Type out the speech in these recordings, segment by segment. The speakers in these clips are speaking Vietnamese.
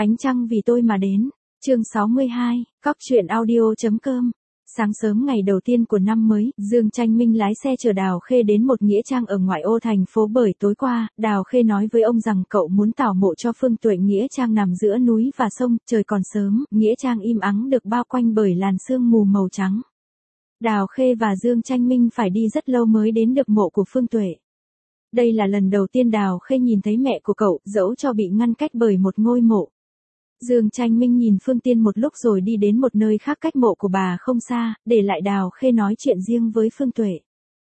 Ánh trăng vì tôi mà đến. Chương 62, Cóc truyện audio.com. Sáng sớm ngày đầu tiên của năm mới, Dương Tranh Minh lái xe chở Đào Khê đến một nghĩa trang ở ngoại ô thành phố bởi tối qua, Đào Khê nói với ông rằng cậu muốn tảo mộ cho Phương Tuệ. Nghĩa trang nằm giữa núi và sông, trời còn sớm, nghĩa trang im ắng được bao quanh bởi làn sương mù màu trắng. Đào Khê và Dương Tranh Minh phải đi rất lâu mới đến được mộ của Phương Tuệ. Đây là lần đầu tiên Đào Khê nhìn thấy mẹ của cậu, dẫu cho bị ngăn cách bởi một ngôi mộ. Dương Tranh Minh nhìn Phương Tiên một lúc rồi đi đến một nơi khác cách mộ của bà không xa, để lại Đào Khê nói chuyện riêng với Phương Tuệ.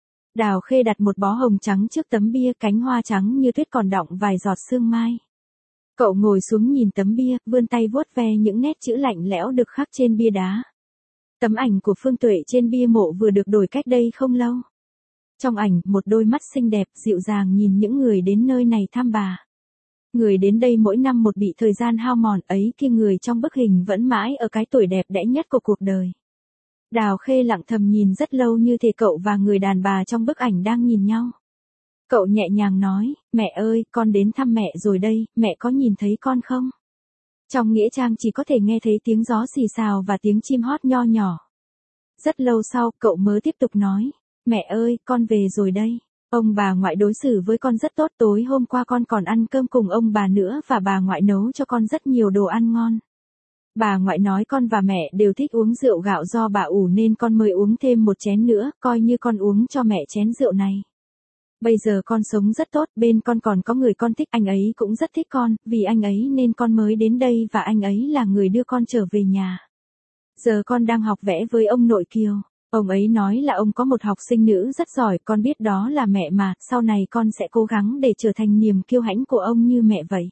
Đào Khê đặt một bó hồng trắng trước tấm bia, cánh hoa trắng như tuyết còn đọng vài giọt sương mai. Cậu ngồi xuống nhìn tấm bia, vươn tay vuốt ve những nét chữ lạnh lẽo được khắc trên bia đá. Tấm ảnh của Phương Tuệ trên bia mộ vừa được đổi cách đây không lâu. Trong ảnh, một đôi mắt xinh đẹp, dịu dàng nhìn những người đến nơi này thăm bà. Người đến đây mỗi năm một bị thời gian hao mòn ấy kia, người trong bức hình vẫn mãi ở cái tuổi đẹp đẽ nhất của cuộc đời. Đào Khê lặng thầm nhìn rất lâu, như thể cậu và người đàn bà trong bức ảnh đang nhìn nhau. Cậu nhẹ nhàng nói, mẹ ơi, con đến thăm mẹ rồi đây, mẹ có nhìn thấy con không? Trong nghĩa trang chỉ có thể nghe thấy tiếng gió xì xào và tiếng chim hót nho nhỏ. Rất lâu sau, cậu mới tiếp tục nói, mẹ ơi, con về rồi đây. Ông bà ngoại đối xử với con rất tốt, tối hôm qua con còn ăn cơm cùng ông bà nữa và bà ngoại nấu cho con rất nhiều đồ ăn ngon. Bà ngoại nói con và mẹ đều thích uống rượu gạo, do bà ủ nên con mới uống thêm một chén nữa, coi như con uống cho mẹ chén rượu này. Bây giờ con sống rất tốt, bên con còn có người con thích, anh ấy cũng rất thích con, vì anh ấy nên con mới đến đây và anh ấy là người đưa con trở về nhà. Giờ con đang học vẽ với ông nội Kiều. Ông ấy nói là ông có một học sinh nữ rất giỏi, con biết đó là mẹ mà, sau này con sẽ cố gắng để trở thành niềm kiêu hãnh của ông như mẹ vậy.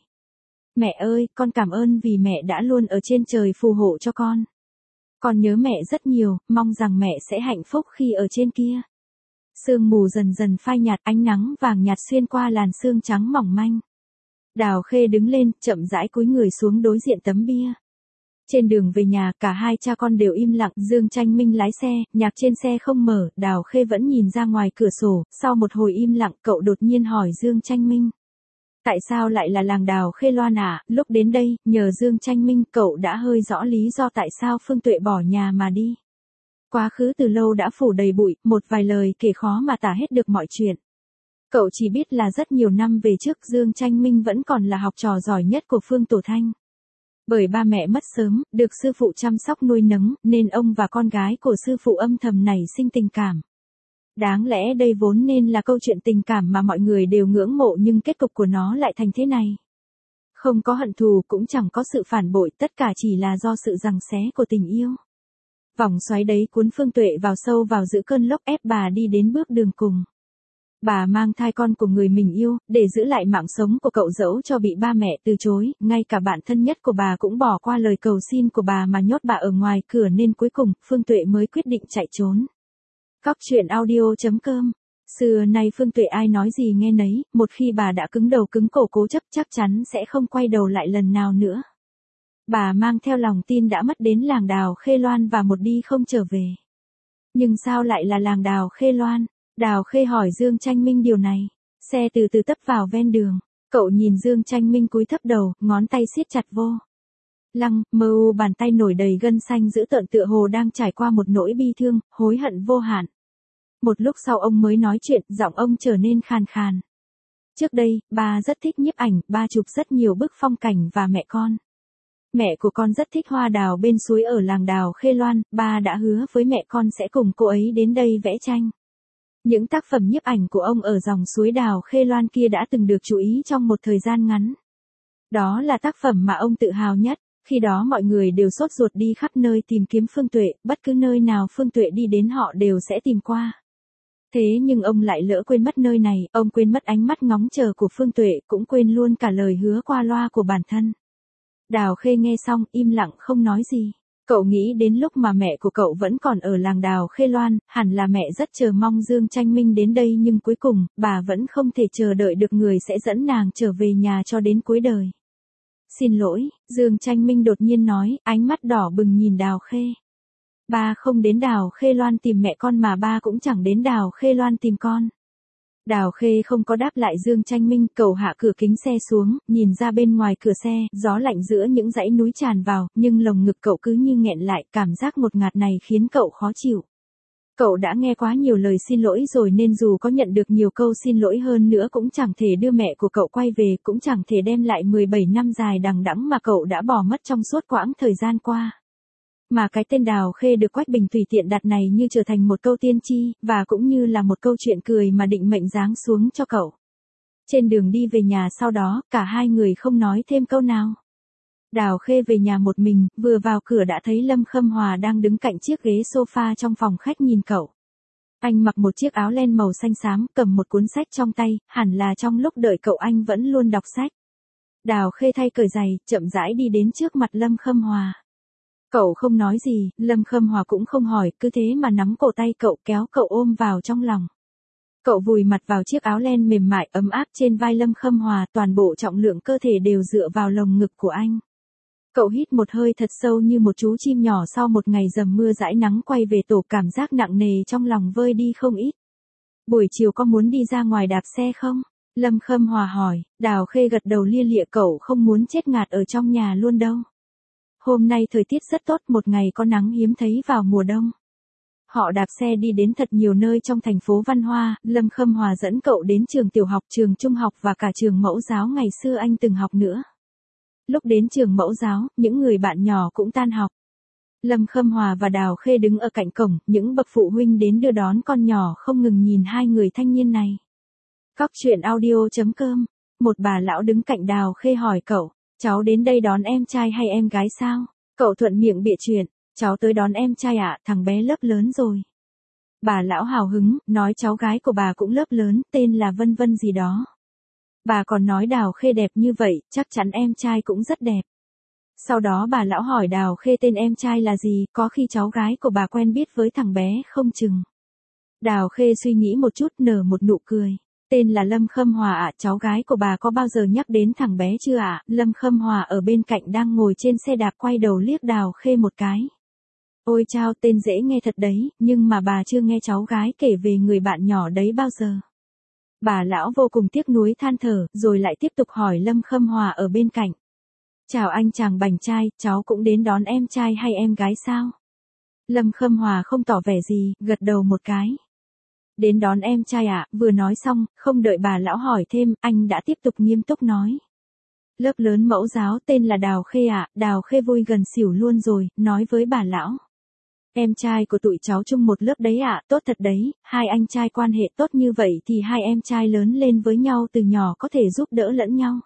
Mẹ ơi, con cảm ơn vì mẹ đã luôn ở trên trời phù hộ cho con. Con nhớ mẹ rất nhiều, mong rằng mẹ sẽ hạnh phúc khi ở trên kia. Sương mù dần dần phai nhạt, ánh nắng vàng nhạt xuyên qua làn sương trắng mỏng manh. Đào Khê đứng lên, chậm rãi cúi người xuống đối diện tấm bia. Trên đường về nhà, cả hai cha con đều im lặng. Dương Tranh Minh lái xe, nhạc trên xe không mở, Đào Khê vẫn nhìn ra ngoài cửa sổ. Sau một hồi im lặng, cậu đột nhiên hỏi Dương Tranh Minh. Tại sao lại là làng Đào Khê Loan à? Lúc đến đây, nhờ Dương Tranh Minh, cậu đã hơi rõ lý do tại sao Phương Tuệ bỏ nhà mà đi. Quá khứ từ lâu đã phủ đầy bụi, một vài lời kể khó mà tả hết được mọi chuyện. Cậu chỉ biết là rất nhiều năm về trước, Dương Tranh Minh vẫn còn là học trò giỏi nhất của Phương Tổ Thanh. Bởi ba mẹ mất sớm, được sư phụ chăm sóc nuôi nấng, nên ông và con gái của sư phụ âm thầm nảy sinh tình cảm. Đáng lẽ đây vốn nên là câu chuyện tình cảm mà mọi người đều ngưỡng mộ, nhưng kết cục của nó lại thành thế này. Không có hận thù, cũng chẳng có sự phản bội, tất cả chỉ là do sự giằng xé của tình yêu. Vòng xoáy đấy cuốn Phương Tuệ vào sâu vào giữa cơn lốc, ép bà đi đến bước đường cùng. Bà mang thai con của người mình yêu, để giữ lại mạng sống của cậu, dẫu cho bị ba mẹ từ chối, ngay cả bạn thân nhất của bà cũng bỏ qua lời cầu xin của bà mà nhốt bà ở ngoài cửa, nên cuối cùng, Phương Tuệ mới quyết định chạy trốn. Cóc truyện audio.com. Xưa nay Phương Tuệ ai nói gì nghe nấy, một khi bà đã cứng đầu cứng cổ cố chấp chắc chắn sẽ không quay đầu lại lần nào nữa. Bà mang theo lòng tin đã mất đến làng Đào Khê Loan và một đi không trở về. Nhưng sao lại là làng Đào Khê Loan? Đào Khê hỏi Dương Tranh Minh điều này. Xe từ từ tấp vào ven đường. Cậu nhìn Dương Tranh Minh cúi thấp đầu, ngón tay siết chặt vô lăng, bàn tay nổi đầy gân xanh dữ tợn, tựa hồ đang trải qua một nỗi bi thương, hối hận vô hạn. Một lúc sau ông mới nói chuyện, giọng ông trở nên khàn khàn. Trước đây, ba rất thích nhiếp ảnh, ba chụp rất nhiều bức phong cảnh và mẹ con. Mẹ của con rất thích hoa đào bên suối ở làng Đào Khê Loan, ba đã hứa với mẹ con sẽ cùng cô ấy đến đây vẽ tranh. Những tác phẩm nhiếp ảnh của ông ở dòng suối Đào Khê Loan kia đã từng được chú ý trong một thời gian ngắn. Đó là tác phẩm mà ông tự hào nhất. Khi đó mọi người đều sốt ruột đi khắp nơi tìm kiếm Phương Tuệ, bất cứ nơi nào Phương Tuệ đi đến họ đều sẽ tìm qua. Thế nhưng ông lại lỡ quên mất nơi này, ông quên mất ánh mắt ngóng chờ của Phương Tuệ, cũng quên luôn cả lời hứa qua loa của bản thân. Đào Khê nghe xong, im lặng không nói gì. Cậu nghĩ đến lúc mà mẹ của cậu vẫn còn ở làng Đào Khê Loan, hẳn là mẹ rất chờ mong Dương Tranh Minh đến đây, nhưng cuối cùng, bà vẫn không thể chờ đợi được người sẽ dẫn nàng trở về nhà cho đến cuối đời. Xin lỗi, Dương Tranh Minh đột nhiên nói, ánh mắt đỏ bừng nhìn Đào Khê. Ba không đến Đào Khê Loan tìm mẹ con mà ba cũng chẳng đến Đào Khê Loan tìm con. Đào Khê không có đáp lại Dương Tranh Minh, cậu hạ cửa kính xe xuống, nhìn ra bên ngoài cửa xe, gió lạnh giữa những dãy núi tràn vào, nhưng lồng ngực cậu cứ như nghẹn lại, cảm giác ngột ngạt này khiến cậu khó chịu. Cậu đã nghe quá nhiều lời xin lỗi rồi nên dù có nhận được nhiều câu xin lỗi hơn nữa cũng chẳng thể đưa mẹ của cậu quay về, cũng chẳng thể đem lại 17 năm dài đằng đẵng mà cậu đã bỏ mất trong suốt quãng thời gian qua. Mà cái tên Đào Khê được Quách Bình tùy tiện đặt này như trở thành một câu tiên tri, và cũng như là một câu chuyện cười mà định mệnh giáng xuống cho cậu. Trên đường đi về nhà sau đó, cả hai người không nói thêm câu nào. Đào Khê về nhà một mình, vừa vào cửa đã thấy Lâm Khâm Hòa đang đứng cạnh chiếc ghế sofa trong phòng khách nhìn cậu. Anh mặc một chiếc áo len màu xanh xám, cầm một cuốn sách trong tay, hẳn là trong lúc đợi cậu anh vẫn luôn đọc sách. Đào Khê thay cởi giày, chậm rãi đi đến trước mặt Lâm Khâm Hòa. Cậu không nói gì, Lâm Khâm Hòa cũng không hỏi, cứ thế mà nắm cổ tay cậu kéo cậu ôm vào trong lòng. Cậu vùi mặt vào chiếc áo len mềm mại ấm áp trên vai Lâm Khâm Hòa, toàn bộ trọng lượng cơ thể đều dựa vào lồng ngực của anh. Cậu hít một hơi thật sâu như một chú chim nhỏ sau một ngày dầm mưa dãi nắng quay về tổ, cảm giác nặng nề trong lòng vơi đi không ít. Buổi chiều có muốn đi ra ngoài đạp xe không? Lâm Khâm Hòa hỏi. Đào Khê gật đầu lia lịa, cậu không muốn chết ngạt ở trong nhà luôn đâu. Hôm nay thời tiết rất tốt, một ngày có nắng hiếm thấy vào mùa đông. Họ đạp xe đi đến thật nhiều nơi trong thành phố văn hoa, Lâm Khâm Hòa dẫn cậu đến trường tiểu học, trường trung học và cả trường mẫu giáo ngày xưa anh từng học nữa. Lúc đến trường mẫu giáo, những người bạn nhỏ cũng tan học. Lâm Khâm Hòa và Đào Khê đứng ở cạnh cổng, những bậc phụ huynh đến đưa đón con nhỏ không ngừng nhìn hai người thanh niên này. Cóc truyện audio.com. Một bà lão đứng cạnh Đào Khê hỏi cậu, cháu đến đây đón em trai hay em gái sao? Cậu thuận miệng bịa chuyện, cháu tới đón em trai ạ, thằng bé lớp lớn rồi. Bà lão hào hứng, nói cháu gái của bà cũng lớp lớn, tên là Vân Vân gì đó. Bà còn nói Đào Khê đẹp như vậy, chắc chắn em trai cũng rất đẹp. Sau đó bà lão hỏi Đào Khê tên em trai là gì, có khi cháu gái của bà quen biết với thằng bé không chừng. Đào Khê suy nghĩ một chút, nở một nụ cười. Tên là Lâm Khâm Hòa ạ, cháu gái của bà có bao giờ nhắc đến thằng bé chưa ạ? Lâm Khâm Hòa ở bên cạnh đang ngồi trên xe đạp quay đầu liếc Đào Khê một cái. Ôi chao, tên dễ nghe thật đấy, nhưng mà bà chưa nghe cháu gái kể về người bạn nhỏ đấy bao giờ. Bà lão vô cùng tiếc nuối than thở, rồi lại tiếp tục hỏi Lâm Khâm Hòa ở bên cạnh. Chào anh chàng bảnh trai, cháu cũng đến đón em trai hay em gái sao? Lâm Khâm Hòa không tỏ vẻ gì, gật đầu một cái. Đến đón em trai ạ, vừa nói xong, không đợi bà lão hỏi thêm, anh đã tiếp tục nghiêm túc nói. Lớp lớn mẫu giáo tên là Đào Khê ạ, Đào Khê vui gần xỉu luôn rồi, nói với bà lão. Em trai của tụi cháu chung một lớp đấy ạ, tốt thật đấy, hai anh trai quan hệ tốt như vậy thì hai em trai lớn lên với nhau từ nhỏ có thể giúp đỡ lẫn nhau.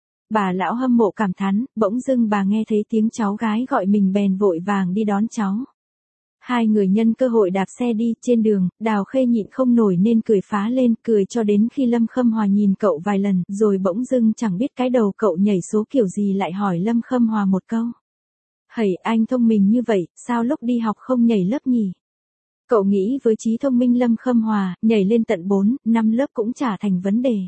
Bà lão hâm mộ cảm thán, bỗng dưng bà nghe thấy tiếng cháu gái gọi mình bèn vội vàng đi đón cháu. Hai người nhân cơ hội đạp xe đi, trên đường, Đào Khê nhịn không nổi nên cười phá lên, cười cho đến khi Lâm Khâm Hòa nhìn cậu vài lần, rồi bỗng dưng chẳng biết cái đầu cậu nhảy số kiểu gì lại hỏi Lâm Khâm Hòa một câu. Hầy, anh thông minh như vậy, sao lúc đi học không nhảy lớp nhỉ? Cậu nghĩ với trí thông minh Lâm Khâm Hòa, nhảy lên tận 4, 5 lớp cũng chả thành vấn đề.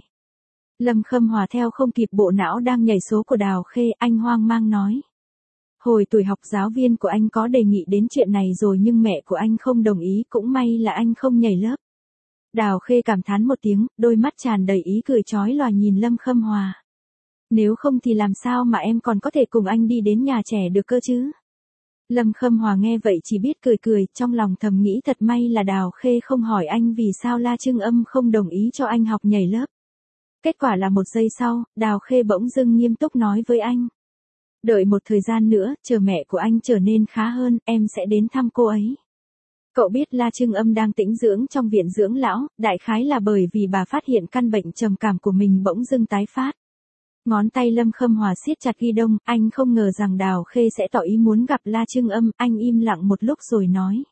Lâm Khâm Hòa theo không kịp bộ não đang nhảy số của Đào Khê, anh hoang mang nói. Hồi tuổi học giáo viên của anh có đề nghị đến chuyện này rồi nhưng mẹ của anh không đồng ý, cũng may là anh không nhảy lớp. Đào Khê cảm thán một tiếng, đôi mắt tràn đầy ý cười chói lòa nhìn Lâm Khâm Hòa. Nếu không thì làm sao mà em còn có thể cùng anh đi đến nhà trẻ được cơ chứ? Lâm Khâm Hòa nghe vậy chỉ biết cười cười, trong lòng thầm nghĩ thật may là Đào Khê không hỏi anh vì sao La Trưng Âm không đồng ý cho anh học nhảy lớp. Kết quả là một giây sau, Đào Khê bỗng dưng nghiêm túc nói với anh. Đợi một thời gian nữa, chờ mẹ của anh trở nên khá hơn, em sẽ đến thăm cô ấy. Cậu biết La Trưng Âm đang tĩnh dưỡng trong viện dưỡng lão, đại khái là bởi vì bà phát hiện căn bệnh trầm cảm của mình bỗng dưng tái phát. Ngón tay Lâm Khâm Hòa siết chặt ghi đông, anh không ngờ rằng Đào Khê sẽ tỏ ý muốn gặp La Trưng Âm, anh im lặng một lúc rồi nói.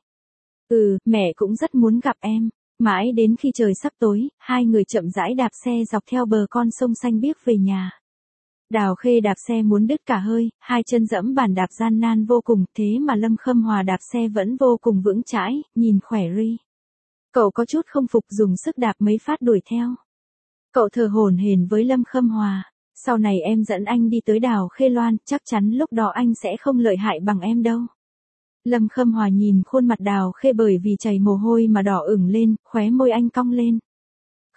Mẹ cũng rất muốn gặp em. Mãi đến khi trời sắp tối, hai người chậm rãi đạp xe dọc theo bờ con sông xanh biếc về nhà. Đào Khê đạp xe muốn đứt cả hơi, hai chân dẫm bàn đạp gian nan vô cùng, thế mà Lâm Khâm Hòa đạp xe vẫn vô cùng vững chãi, nhìn khỏe ri. Cậu có chút không phục dùng sức đạp mấy phát đuổi theo. Cậu thở hổn hển với Lâm Khâm Hòa. Sau này em dẫn anh đi tới đảo Khê Loan, chắc chắn lúc đó anh sẽ không lợi hại bằng em đâu. Lâm Khâm Hòa nhìn khuôn mặt Đào Khê bởi vì chảy mồ hôi mà đỏ ửng lên, khóe môi anh cong lên.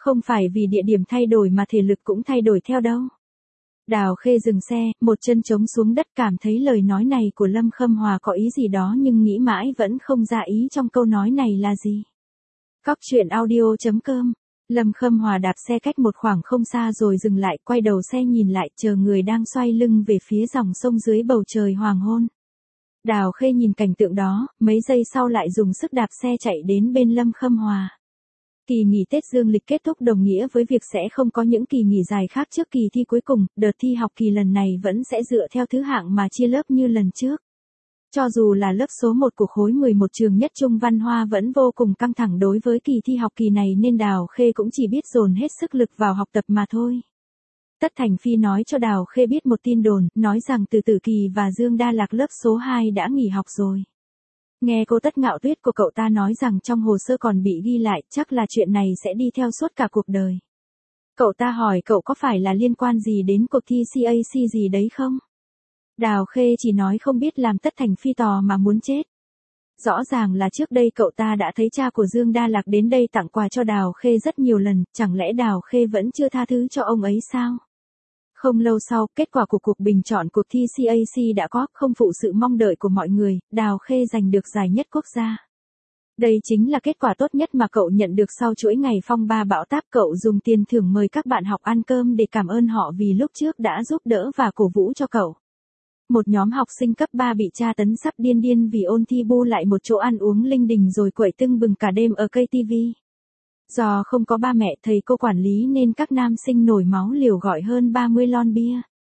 Không phải vì địa điểm thay đổi mà thể lực cũng thay đổi theo đâu. Đào Khê dừng xe, một chân chống xuống đất, cảm thấy lời nói này của Lâm Khâm Hòa có ý gì đó nhưng nghĩ mãi vẫn không ra ý trong câu nói này là gì. Cóc truyện audio.com. Lâm Khâm Hòa đạp xe cách một khoảng không xa rồi dừng lại, quay đầu xe nhìn lại, chờ người đang xoay lưng về phía dòng sông dưới bầu trời hoàng hôn. Đào Khê nhìn cảnh tượng đó, mấy giây sau lại dùng sức đạp xe chạy đến bên Lâm Khâm Hòa. Kỳ nghỉ Tết dương lịch kết thúc đồng nghĩa với việc sẽ không có những kỳ nghỉ dài khác trước kỳ thi cuối cùng, đợt thi học kỳ lần này vẫn sẽ dựa theo thứ hạng mà chia lớp như lần trước. Cho dù là lớp số 1 của khối 11 trường nhất trung Văn Hoa vẫn vô cùng căng thẳng đối với kỳ thi học kỳ này nên Đào Khê cũng chỉ biết dồn hết sức lực vào học tập mà thôi. Tất Thành Phi nói cho Đào Khê biết một tin đồn, nói rằng Từ Tử Kỳ và Dương Đa Lạc lớp số 2 đã nghỉ học rồi. Nghe cô Tất Ngạo Tuyết của cậu ta nói rằng trong hồ sơ còn bị ghi lại, chắc là chuyện này sẽ đi theo suốt cả cuộc đời. Cậu ta hỏi cậu có phải là liên quan gì đến cuộc thi CAC gì đấy không? Đào Khê chỉ nói không biết làm Tất Thành Phi tò mà muốn chết. Rõ ràng là trước đây cậu ta đã thấy cha của Dương Đa Lạc đến đây tặng quà cho Đào Khê rất nhiều lần, chẳng lẽ Đào Khê vẫn chưa tha thứ cho ông ấy sao? Không lâu sau, kết quả của cuộc bình chọn cuộc thi CAC đã có, không phụ sự mong đợi của mọi người, Đào Khê giành được giải nhất quốc gia. Đây chính là kết quả tốt nhất mà cậu nhận được sau chuỗi ngày phong ba bão táp. Cậu dùng tiền thưởng mời các bạn học ăn cơm để cảm ơn họ vì lúc trước đã giúp đỡ và cổ vũ cho cậu. Một nhóm học sinh cấp 3 bị tra tấn sắp điên điên vì ôn thi bu lại một chỗ ăn uống linh đình rồi quậy tưng bừng cả đêm ở cây TV. Do không có ba mẹ thầy cô quản lý nên các nam sinh nổi máu liều gọi hơn 30 lon bia.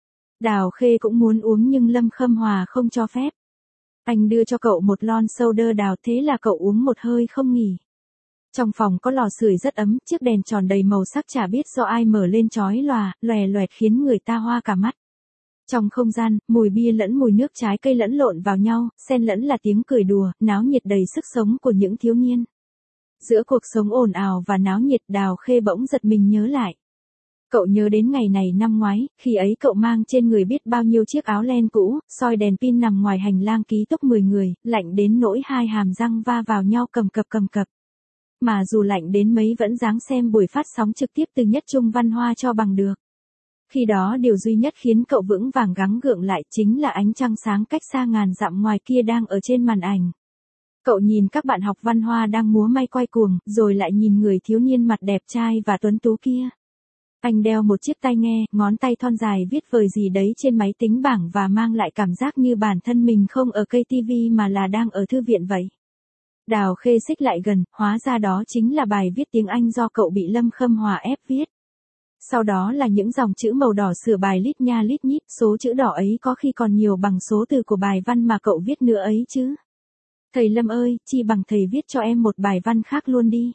Đào Khê cũng muốn uống nhưng Lâm Khâm Hòa không cho phép. Anh đưa cho cậu một lon soda đào, thế là cậu uống một hơi không nghỉ. Trong phòng có lò sưởi rất ấm, chiếc đèn tròn đầy màu sắc chả biết do ai mở lên chói lòa, lòe loẹt khiến người ta hoa cả mắt. Trong không gian, mùi bia lẫn mùi nước trái cây lẫn lộn vào nhau, xen lẫn là tiếng cười đùa, náo nhiệt đầy sức sống của những thiếu niên. Giữa cuộc sống ồn ào và náo nhiệt, Đào Khê bỗng giật mình nhớ lại. Cậu nhớ đến ngày này năm ngoái, khi ấy cậu mang trên người biết bao nhiêu chiếc áo len cũ, soi đèn pin nằm ngoài hành lang ký túc 10 người, lạnh đến nỗi hai hàm răng va vào nhau cầm cập. Mà dù lạnh đến mấy vẫn dáng xem buổi phát sóng trực tiếp từ nhất trung Văn Hoa cho bằng được. Khi đó điều duy nhất khiến cậu vững vàng gắng gượng lại chính là ánh trăng sáng cách xa ngàn dặm ngoài kia đang ở trên màn ảnh. Cậu nhìn các bạn học Văn Hoa đang múa may quay cuồng, rồi lại nhìn người thiếu niên mặt đẹp trai và tuấn tú kia. Anh đeo một chiếc tai nghe, ngón tay thon dài viết vời gì đấy trên máy tính bảng và mang lại cảm giác như bản thân mình không ở cây TV mà là đang ở thư viện vậy. Đào Khê xích lại gần, hóa ra đó chính là bài viết tiếng Anh do cậu bị Lâm Khâm Hòa ép viết. Sau đó là những dòng chữ màu đỏ sửa bài lít nha lít nhít, số chữ đỏ ấy có khi còn nhiều bằng số từ của bài văn mà cậu viết nữa ấy chứ. Thầy Lâm ơi, chi bằng thầy viết cho em một bài văn khác luôn đi.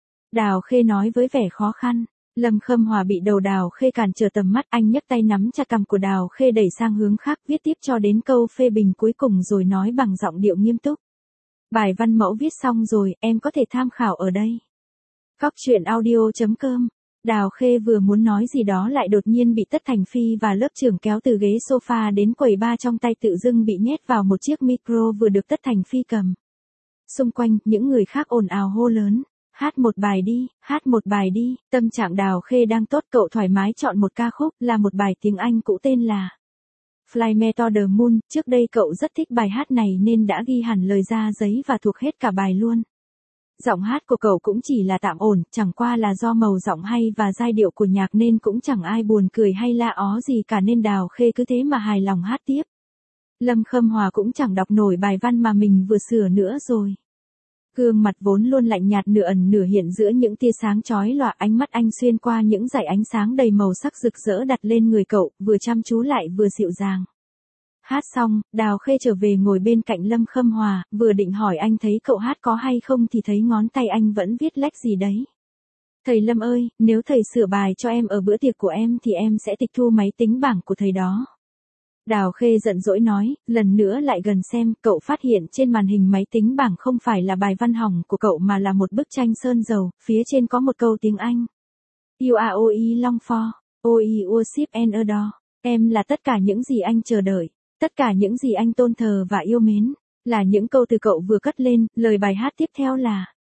Đào Khê nói với vẻ khó khăn. Lâm Khâm Hòa bị đầu Đào Khê cản trở tầm mắt, anh nhấc tay nắm chặt cằm của Đào Khê đẩy sang hướng khác, viết tiếp cho đến câu phê bình cuối cùng rồi nói bằng giọng điệu nghiêm túc. Bài văn mẫu viết xong rồi, em có thể tham khảo ở đây. Cóc truyện audio.com. Đào Khê vừa muốn nói gì đó lại đột nhiên bị Tất Thành Phi và lớp trưởng kéo từ ghế sofa đến quầy bar, trong tay tự dưng bị nhét vào một chiếc micro vừa được Tất Thành Phi cầm. Xung quanh, những người khác ồn ào hô lớn. Hát một bài đi, hát một bài đi. Tâm trạng Đào Khê đang tốt, cậu thoải mái chọn một ca khúc, là một bài tiếng Anh cũ tên là Fly Me to the Moon. Trước đây cậu rất thích bài hát này nên đã ghi hẳn lời ra giấy và thuộc hết cả bài luôn. Giọng hát của cậu cũng chỉ là tạm ổn, chẳng qua là do màu giọng hay và giai điệu của nhạc nên cũng chẳng ai buồn cười hay la ó gì cả nên Đào Khê cứ thế mà hài lòng hát tiếp. Lâm Khâm Hòa cũng chẳng đọc nổi bài văn mà mình vừa sửa nữa rồi. Gương mặt vốn luôn lạnh nhạt nửa ẩn nửa hiện giữa những tia sáng chói lòa, ánh mắt anh xuyên qua những dải ánh sáng đầy màu sắc rực rỡ đặt lên người cậu, vừa chăm chú lại vừa dịu dàng. Hát xong, Đào Khê trở về ngồi bên cạnh Lâm Khâm Hòa, vừa định hỏi anh thấy cậu hát có hay không thì thấy ngón tay anh vẫn viết lách gì đấy. Thầy Lâm ơi, nếu thầy sửa bài cho em ở bữa tiệc của em thì em sẽ tịch thu máy tính bảng của thầy đó. Đào Khê giận dỗi nói, lần nữa lại gần xem, cậu phát hiện trên màn hình máy tính bảng không phải là bài văn hỏng của cậu mà là một bức tranh sơn dầu, phía trên có một câu tiếng Anh. You are all long for, all worship and adore. Em là tất cả những gì anh chờ đợi, tất cả những gì anh tôn thờ và yêu mến, là những câu từ cậu vừa cất lên, lời bài hát tiếp theo là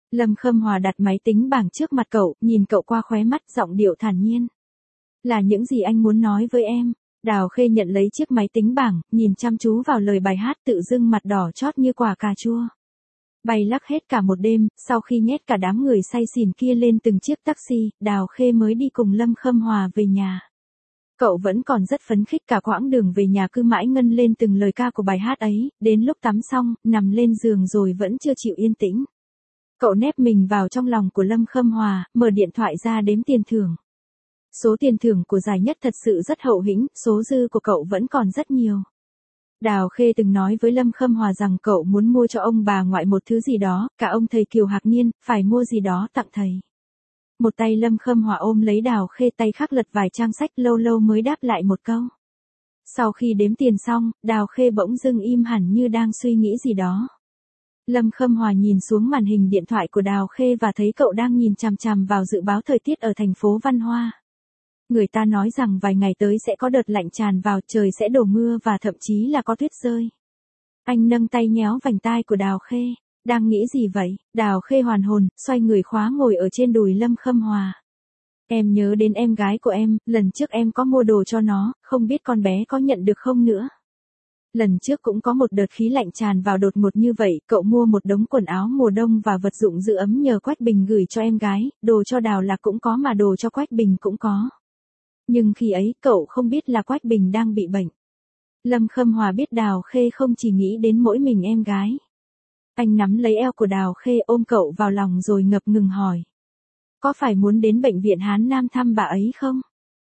Lâm Khâm Hòa đặt máy tính bảng trước mặt cậu, nhìn cậu qua khóe mắt, giọng điệu thản nhiên. Là những gì anh muốn nói với em? Đào Khê nhận lấy chiếc máy tính bảng, nhìn chăm chú vào lời bài hát, tự dưng mặt đỏ chót như quả cà chua. Bay lắc hết cả một đêm, sau khi nhét cả đám người say xỉn kia lên từng chiếc taxi, Đào Khê mới đi cùng Lâm Khâm Hòa về nhà. Cậu vẫn còn rất phấn khích, cả quãng đường về nhà cứ mãi ngân lên từng lời ca của bài hát ấy, đến lúc tắm xong, nằm lên giường rồi vẫn chưa chịu yên tĩnh. Cậu nép mình vào trong lòng của Lâm Khâm Hòa, mở điện thoại ra đếm tiền thưởng. Số tiền thưởng của giải nhất thật sự rất hậu hĩnh, số dư của cậu vẫn còn rất nhiều. Đào Khê từng nói với Lâm Khâm Hòa rằng cậu muốn mua cho ông bà ngoại một thứ gì đó, cả ông thầy Kiều Hạc Niên, phải mua gì đó tặng thầy. Một tay Lâm Khâm Hòa ôm lấy Đào Khê, tay khác lật vài trang sách, lâu lâu mới đáp lại một câu. Sau khi đếm tiền xong, Đào Khê bỗng dưng im hẳn như đang suy nghĩ gì đó. Lâm Khâm Hòa nhìn xuống màn hình điện thoại của Đào Khê và thấy cậu đang nhìn chằm chằm vào dự báo thời tiết ở thành phố Văn Hoa. Người ta nói rằng vài ngày tới sẽ có đợt lạnh tràn vào, trời sẽ đổ mưa và thậm chí là có tuyết rơi. Anh nâng tay nhéo vành tai của Đào Khê. Đang nghĩ gì vậy? Đào Khê hoàn hồn, xoay người khóa ngồi ở trên đùi Lâm Khâm Hòa. Em nhớ đến em gái của em, lần trước em có mua đồ cho nó, không biết con bé có nhận được không nữa. Lần trước cũng có một đợt khí lạnh tràn vào đột ngột như vậy, cậu mua một đống quần áo mùa đông và vật dụng giữ ấm nhờ Quách Bình gửi cho em gái, đồ cho Đào Lạc cũng có mà đồ cho Quách Bình cũng có. Nhưng khi ấy, cậu không biết là Quách Bình đang bị bệnh. Lâm Khâm Hòa biết Đào Khê không chỉ nghĩ đến mỗi mình em gái. Anh nắm lấy eo của Đào Khê, ôm cậu vào lòng rồi ngập ngừng hỏi. Có phải muốn đến bệnh viện Hán Nam thăm bà ấy không?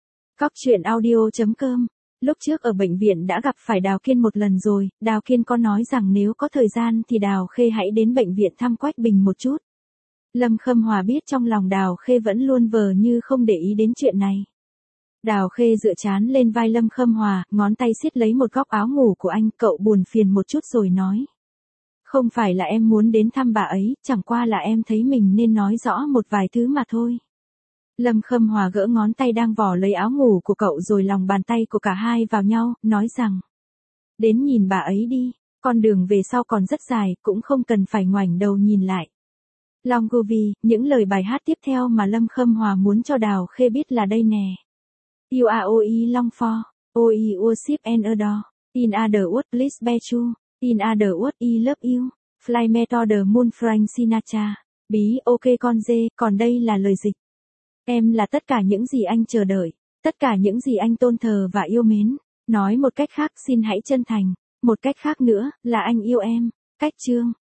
Coctruyện.audio.com. Lúc trước ở bệnh viện đã gặp phải Đào Kiên một lần rồi, Đào Kiên có nói rằng nếu có thời gian thì Đào Khê hãy đến bệnh viện thăm Quách Bình một chút. Lâm Khâm Hòa biết trong lòng Đào Khê vẫn luôn vờ như không để ý đến chuyện này. Đào Khê dựa trán lên vai Lâm Khâm Hòa, ngón tay siết lấy một góc áo ngủ của anh, cậu buồn phiền một chút rồi nói. Không phải là em muốn đến thăm bà ấy, chẳng qua là em thấy mình nên nói rõ một vài thứ mà thôi. Lâm Khâm Hòa gỡ ngón tay đang vò lấy áo ngủ của cậu rồi lòng bàn tay của cả hai vào nhau, nói rằng. Đến nhìn bà ấy đi, con đường về sau còn rất dài, cũng không cần phải ngoảnh đầu nhìn lại. Longovi, những lời bài hát tiếp theo mà Lâm Khâm Hòa muốn cho Đào Khê biết là đây nè. You are oi long for, oi worship and adore. In other words, please be true. In other words, I love you. Fly me to the moon, Frank Sinatra. Bí ok con dê, còn đây là lời dịch. Em là tất cả những gì anh chờ đợi, tất cả những gì anh tôn thờ và yêu mến. Nói một cách khác, xin hãy chân thành. Một cách khác nữa, là anh yêu em. Cách chương.